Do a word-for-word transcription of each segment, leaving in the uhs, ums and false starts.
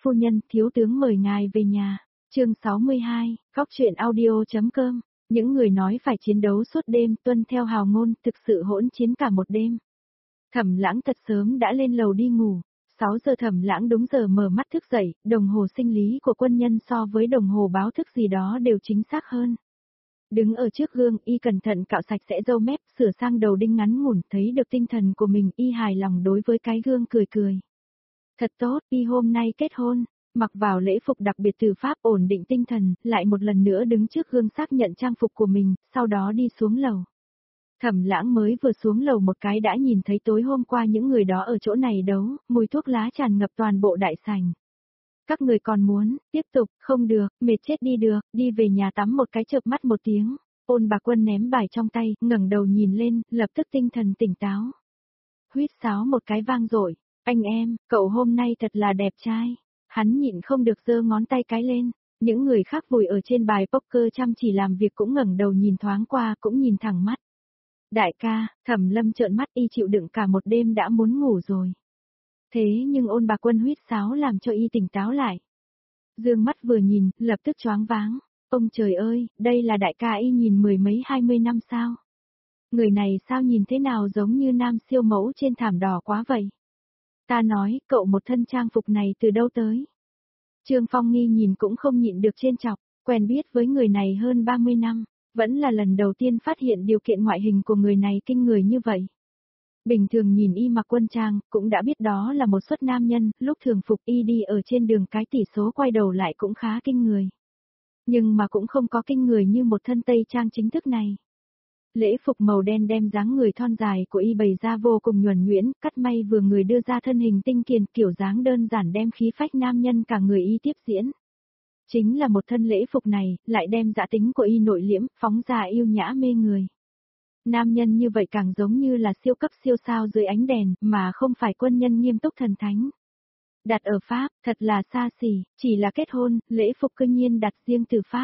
Phu nhân, thiếu tướng mời ngài về nhà. Chương sáu mươi hai, góc truyện audio.com. Những người nói phải chiến đấu suốt đêm, tuân theo hào ngôn, thực sự hỗn chiến cả một đêm. Thẩm Lãng thật sớm đã lên lầu đi ngủ. sáu giờ Thẩm Lãng đúng giờ mở mắt thức dậy, đồng hồ sinh lý của quân nhân so với đồng hồ báo thức gì đó đều chính xác hơn. Đứng ở trước gương, y cẩn thận cạo sạch sẽ râu mép, sửa sang đầu đinh ngắn ngủn, thấy được tinh thần của mình, y hài lòng đối với cái gương cười cười. Thật tốt, y hôm nay kết hôn, mặc vào lễ phục đặc biệt từ Pháp, ổn định tinh thần, lại một lần nữa đứng trước gương xác nhận trang phục của mình, sau đó đi xuống lầu. Thẩm Lãng mới vừa xuống lầu một cái đã nhìn thấy tối hôm qua những người đó ở chỗ này đấu, mùi thuốc lá tràn ngập toàn bộ đại sảnh. Các người còn muốn, tiếp tục, không được, mệt chết đi được, đi về nhà tắm một cái, chợp mắt một tiếng. Ôn Bà Quân ném bài trong tay, ngẩng đầu nhìn lên, lập tức tinh thần tỉnh táo. Huýt sáo một cái vang dội, anh em, cậu hôm nay thật là đẹp trai. Hắn nhịn không được giơ ngón tay cái lên. Những người khác vùi ở trên bài poker chăm chỉ làm việc cũng ngẩng đầu nhìn thoáng qua, cũng nhìn thẳng mắt. Đại ca, Thẩm Lâm trợn mắt, y chịu đựng cả một đêm đã muốn ngủ rồi. Thế nhưng Ôn Bà Quân huýt sáo làm cho y tỉnh táo lại. Dương mắt vừa nhìn, lập tức choáng váng. Ông trời ơi, đây là đại ca y nhìn mười mấy hai mươi năm sao? Người này sao nhìn thế nào giống như nam siêu mẫu trên thảm đỏ quá vậy? Ta nói, cậu một thân trang phục này từ đâu tới? Trương Phong Nghi nhìn cũng không nhịn được trêu chọc, quen biết với người này hơn ba mươi năm, vẫn là lần đầu tiên phát hiện điều kiện ngoại hình của người này kinh người như vậy. Bình thường nhìn y mặc quân trang, cũng đã biết đó là một suất nam nhân, lúc thường phục y đi ở trên đường cái tỷ số quay đầu lại cũng khá kinh người. Nhưng mà cũng không có kinh người như một thân tây trang chính thức này. Lễ phục màu đen đem dáng người thon dài của y bày ra vô cùng nhuần nhuyễn, cắt may vừa người đưa ra thân hình tinh kiền, kiểu dáng đơn giản đem khí phách nam nhân cả người y tiếp diễn. Chính là một thân lễ phục này, lại đem dã tính của y nội liễm, phóng ra yêu nhã mê người. Nam nhân như vậy càng giống như là siêu cấp siêu sao dưới ánh đèn, mà không phải quân nhân nghiêm túc thần thánh. Đặt ở Pháp, thật là xa xỉ, chỉ là kết hôn, lễ phục cư nhiên đặt riêng từ Pháp.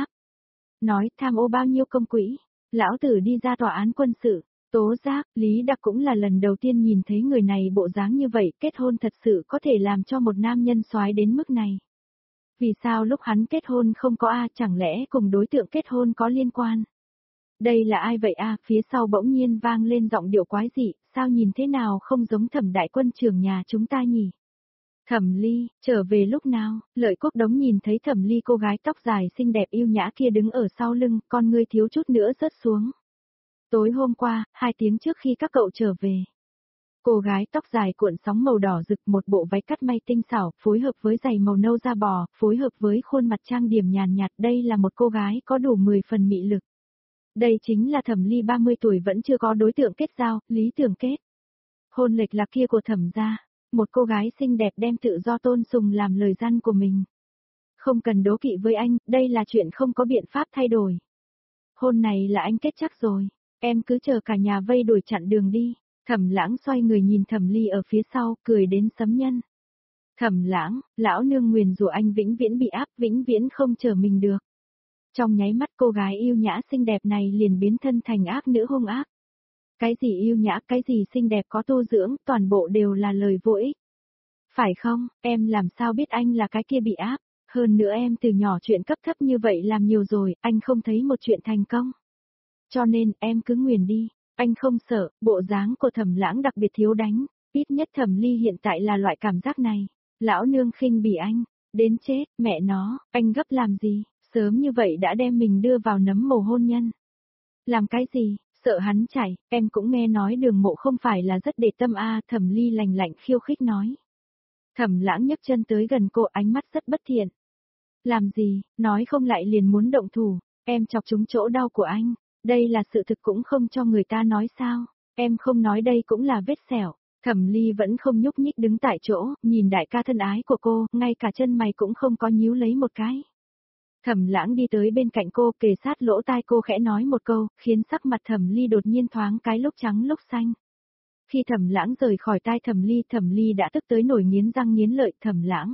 Nói tham ô bao nhiêu công quỹ, lão tử đi ra tòa án quân sự, tố giác, Lý Đặc cũng là lần đầu tiên nhìn thấy người này bộ dáng như vậy, kết hôn thật sự có thể làm cho một nam nhân soái đến mức này. Vì sao lúc hắn kết hôn không có A, chẳng lẽ cùng đối tượng kết hôn có liên quan? Đây là ai vậy a? Phía sau bỗng nhiên vang lên giọng điệu quái dị, sao nhìn thế nào không giống Thẩm đại quân trưởng nhà chúng ta nhỉ? Thẩm Ly, trở về lúc nào? Lợi Quốc Đống nhìn thấy Thẩm Ly cô gái tóc dài xinh đẹp yêu nhã kia đứng ở sau lưng, con ngươi thiếu chút nữa rớt xuống. Tối hôm qua, hai tiếng trước khi các cậu trở về. Cô gái tóc dài cuộn sóng màu đỏ rực, một bộ váy cắt may tinh xảo, phối hợp với giày màu nâu da bò, phối hợp với khuôn mặt trang điểm nhàn nhạt, đây là một cô gái có đủ mười phần mị lực. Đây chính là Thẩm Ly ba mươi tuổi vẫn chưa có đối tượng kết giao, lý tưởng kết. Hôn lệch lạc kia của Thẩm gia, một cô gái xinh đẹp đem tự do tôn sùng làm lời gian của mình. Không cần đố kỵ với anh, đây là chuyện không có biện pháp thay đổi. Hôn này là anh kết chắc rồi, em cứ chờ cả nhà vây đuổi chặn đường đi. Thẩm Lãng xoay người nhìn Thẩm Ly ở phía sau, cười đến sấm nhân. Thẩm Lãng, lão nương nguyền rủa anh vĩnh viễn bị áp, vĩnh viễn không chờ mình được. Trong nháy mắt cô gái yêu nhã xinh đẹp này liền biến thân thành ác nữ hung ác. Cái gì yêu nhã, cái gì xinh đẹp có tu dưỡng, toàn bộ đều là lời vô ích. Phải không, em làm sao biết anh là cái kia bị áp, hơn nữa em từ nhỏ chuyện cấp thấp như vậy làm nhiều rồi, anh không thấy một chuyện thành công. Cho nên, em cứ nguyền đi, anh không sợ, bộ dáng của Thẩm Lãng đặc biệt thiếu đánh, ít nhất Thẩm Ly hiện tại là loại cảm giác này. Lão nương khinh bỉ anh, đến chết, mẹ nó, anh gấp làm gì? Sớm như vậy đã đem mình đưa vào nấm mồ hôn nhân. Làm cái gì, sợ hắn chảy, em cũng nghe nói Đường Mộ không phải là rất để tâm a, Thẩm Ly lành lạnh khiêu khích nói. Thẩm Lãng nhấc chân tới gần cô, ánh mắt rất bất thiện. Làm gì, nói không lại liền muốn động thủ, em chọc trúng chỗ đau của anh, đây là sự thực cũng không cho người ta nói sao, em không nói đây cũng là vết sẹo. Thẩm Ly vẫn không nhúc nhích đứng tại chỗ, nhìn đại ca thân ái của cô, ngay cả chân mày cũng không có nhíu lấy một cái. Thẩm Lãng đi tới bên cạnh cô, kề sát lỗ tai cô khẽ nói một câu, khiến sắc mặt Thẩm Ly đột nhiên thoáng cái lúc trắng lúc xanh. Khi Thẩm Lãng rời khỏi tai Thẩm Ly, Thẩm Ly đã tức tới nổi nghiến răng nghiến lợi. Thẩm Lãng,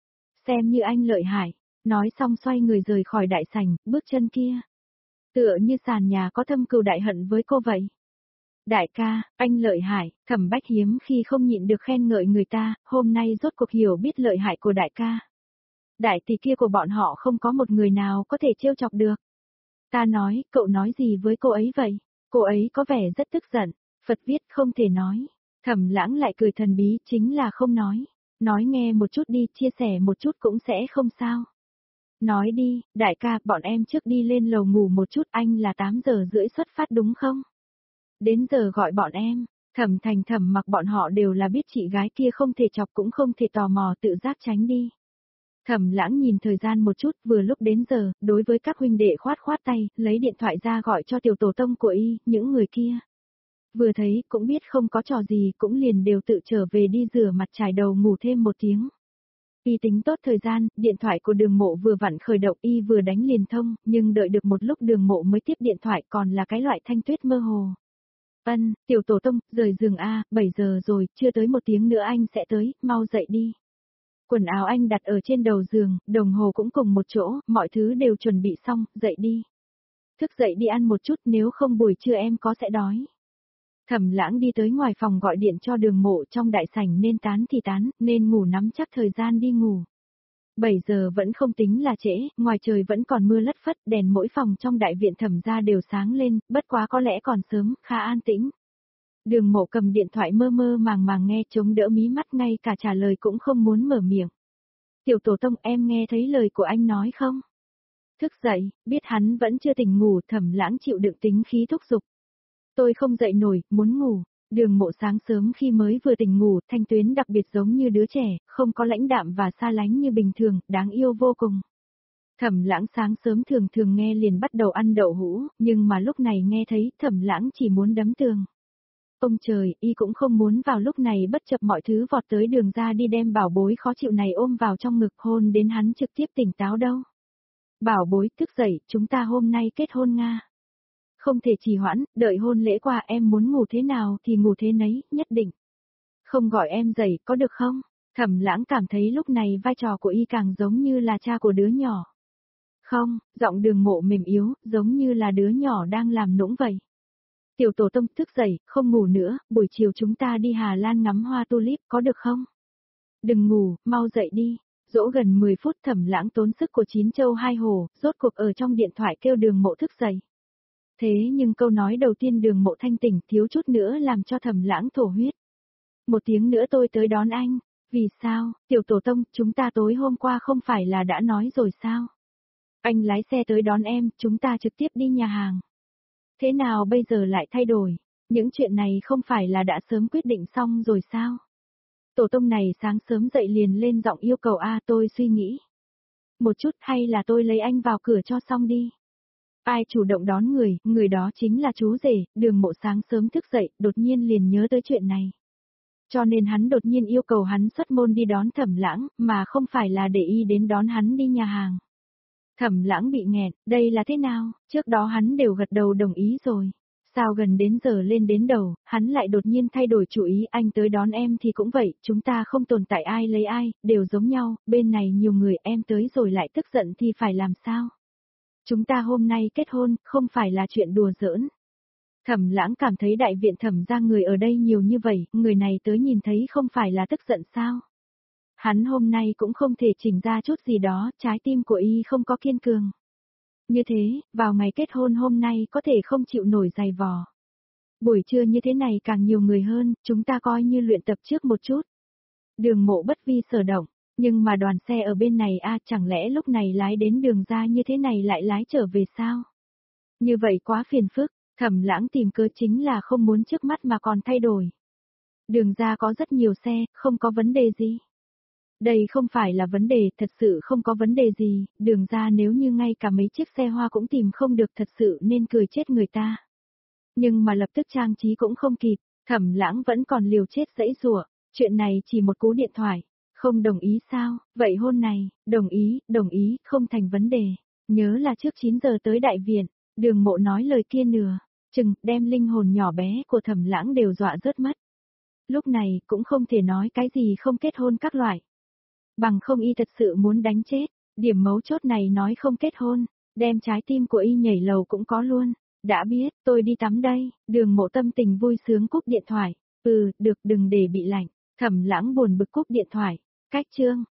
xem như anh lợi hại, nói xong xoay người rời khỏi đại sảnh, bước chân kia. Tựa như sàn nhà có thâm cừu đại hận với cô vậy. Đại ca, anh lợi hại, Thẩm Bách hiếm khi không nhịn được khen ngợi người ta, hôm nay rốt cuộc hiểu biết lợi hại của đại ca. Đại tỷ kia của bọn họ không có một người nào có thể trêu chọc được. Ta nói, cậu nói gì với cô ấy vậy? Cô ấy có vẻ rất tức giận. Phật viết không thể nói. Thẩm Lãng lại cười thần bí, chính là không nói. Nói nghe một chút đi, chia sẻ một chút cũng sẽ không sao. Nói đi, đại ca, bọn em trước đi lên lầu ngủ một chút, anh là tám giờ rưỡi xuất phát đúng không? Đến giờ gọi bọn em. Thẩm Thành Thẩm Mặc bọn họ đều là biết chị gái kia không thể chọc cũng không thể tò mò, tự giác tránh đi. Thẩm Lãng nhìn thời gian một chút, vừa lúc đến giờ, đối với các huynh đệ khoát khoát tay, lấy điện thoại ra gọi cho tiểu tổ tông của y, những người kia. Vừa thấy, cũng biết không có trò gì, cũng liền đều tự trở về đi rửa mặt chải đầu ngủ thêm một tiếng. Y tính tốt thời gian, điện thoại của Đường Mộ vừa vặn khởi động, y vừa đánh liền thông, nhưng đợi được một lúc Đường Mộ mới tiếp điện thoại, còn là cái loại thanh tuyết mơ hồ. Ân, tiểu tổ tông, rời giường a, bảy giờ rồi, chưa tới một tiếng nữa anh sẽ tới, mau dậy đi. Quần áo anh đặt ở trên đầu giường, đồng hồ cũng cùng một chỗ, mọi thứ đều chuẩn bị xong, dậy đi. Thức dậy đi ăn một chút, nếu không buổi trưa em có sẽ đói. Thẩm Lãng đi tới ngoài phòng gọi điện cho Đường Mộ, trong đại sảnh nên tán thì tán, nên ngủ nắm chắc thời gian đi ngủ. bảy giờ vẫn không tính là trễ, ngoài trời vẫn còn mưa lất phất, đèn mỗi phòng trong đại viện Thẩm gia đều sáng lên, bất quá có lẽ còn sớm, khá an tĩnh. Đường Mộ cầm điện thoại mơ mơ màng màng nghe, chống đỡ mí mắt, ngay cả trả lời cũng không muốn mở miệng. Tiểu tổ tông, em nghe thấy lời của anh nói không? Thức dậy, biết hắn vẫn chưa tỉnh ngủ, Thẩm Lãng chịu đựng tính khí thúc giục. Tôi không dậy nổi, muốn ngủ. Đường Mộ sáng sớm khi mới vừa tỉnh ngủ, thanh tuyến đặc biệt giống như đứa trẻ, không có lãnh đạm và xa lánh như bình thường, đáng yêu vô cùng. Thẩm Lãng sáng sớm thường thường nghe liền bắt đầu ăn đậu hũ, nhưng mà lúc này nghe thấy, Thẩm Lãng chỉ muốn đấm tường. Ông trời, y cũng không muốn vào lúc này bất chấp mọi thứ vọt tới Đường ra đi đem bảo bối khó chịu này ôm vào trong ngực hôn đến hắn trực tiếp tỉnh táo đâu. Bảo bối, thức dậy, chúng ta hôm nay kết hôn Nga. Không thể trì hoãn, đợi hôn lễ qua, em muốn ngủ thế nào thì ngủ thế nấy, nhất định. Không gọi em dậy, có được không? Thẩm Lãng cảm thấy lúc này vai trò của y càng giống như là cha của đứa nhỏ. Không, giọng Đường Mộ mềm yếu, giống như là đứa nhỏ đang làm nũng vậy. Tiểu tổ tông, thức dậy, không ngủ nữa, buổi chiều chúng ta đi Hà Lan ngắm hoa tulip, có được không? Đừng ngủ, mau dậy đi. Dỗ gần mười phút, Thẩm Lãng tốn sức của chín châu hai hồ, rốt cuộc ở trong điện thoại kêu Đường Mộ thức dậy. Thế nhưng câu nói đầu tiên Đường Mộ thanh tỉnh, thiếu chút nữa làm cho Thẩm Lãng thổ huyết. Một tiếng nữa tôi tới đón anh. Vì sao, tiểu tổ tông, chúng ta tối hôm qua không phải là đã nói rồi sao? Anh lái xe tới đón em, chúng ta trực tiếp đi nhà hàng. Thế nào bây giờ lại thay đổi? Những chuyện này không phải là đã sớm quyết định xong rồi sao? Tổ tông này sáng sớm dậy liền lên giọng yêu cầu a, tôi suy nghĩ. Một chút, hay là tôi lấy anh vào cửa cho xong đi. Ai chủ động đón người, người đó chính là chú rể. Đường Mộ sáng sớm thức dậy, đột nhiên liền nhớ tới chuyện này. Cho nên hắn đột nhiên yêu cầu hắn xuất môn đi đón Thẩm Lãng, mà không phải là để y đến đón hắn đi nhà hàng. Thẩm Lãng bị nghẹn, đây là thế nào, trước đó hắn đều gật đầu đồng ý rồi. Sao gần đến giờ lên đến đầu, hắn lại đột nhiên thay đổi chủ ý, anh tới đón em thì cũng vậy, chúng ta không tồn tại ai lấy ai, đều giống nhau, bên này nhiều người, em tới rồi lại tức giận thì phải làm sao? Chúng ta hôm nay kết hôn, không phải là chuyện đùa giỡn. Thẩm Lãng cảm thấy đại viện Thẩm gia người ở đây nhiều như vậy, người này tới nhìn thấy không phải là tức giận sao? Hắn hôm nay cũng không thể chỉnh ra chút gì đó, trái tim của y không có kiên cường. Như thế, vào ngày kết hôn hôm nay có thể không chịu nổi dày vò. Buổi trưa như thế này càng nhiều người hơn, chúng ta coi như luyện tập trước một chút. Đường Mộ bất vi sở động, nhưng mà đoàn xe ở bên này a, chẳng lẽ lúc này lái đến Đường ra như thế này lại lái trở về sao? Như vậy quá phiền phức, Thẩm Lãng tìm cớ chính là không muốn trước mắt mà còn thay đổi. Đường ra có rất nhiều xe, không có vấn đề gì. Đây không phải là vấn đề, thật sự không có vấn đề gì, Đường ra nếu như ngay cả mấy chiếc xe hoa cũng tìm không được thật sự nên cười chết người ta. Nhưng mà lập tức trang trí cũng không kịp, Thẩm Lãng vẫn còn liều chết giãy giụa, chuyện này chỉ một cú điện thoại, không đồng ý sao, vậy hôn này, đồng ý, đồng ý, không thành vấn đề, nhớ là trước chín giờ tới đại viện, Đường Mộ nói lời kia nửa, chừng, đem linh hồn nhỏ bé của Thẩm Lãng đều dọa rớt mất. Lúc này cũng không thể nói cái gì không kết hôn các loại. Bằng không y thật sự muốn đánh chết, điểm mấu chốt này nói không kết hôn, đem trái tim của y nhảy lầu cũng có luôn. Đã biết, tôi đi tắm đây, Đường Mộ tâm tình vui sướng cúp điện thoại. Ừ, được, đừng để bị lạnh. Thẩm Lãng buồn bực cúp điện thoại. Cách chương.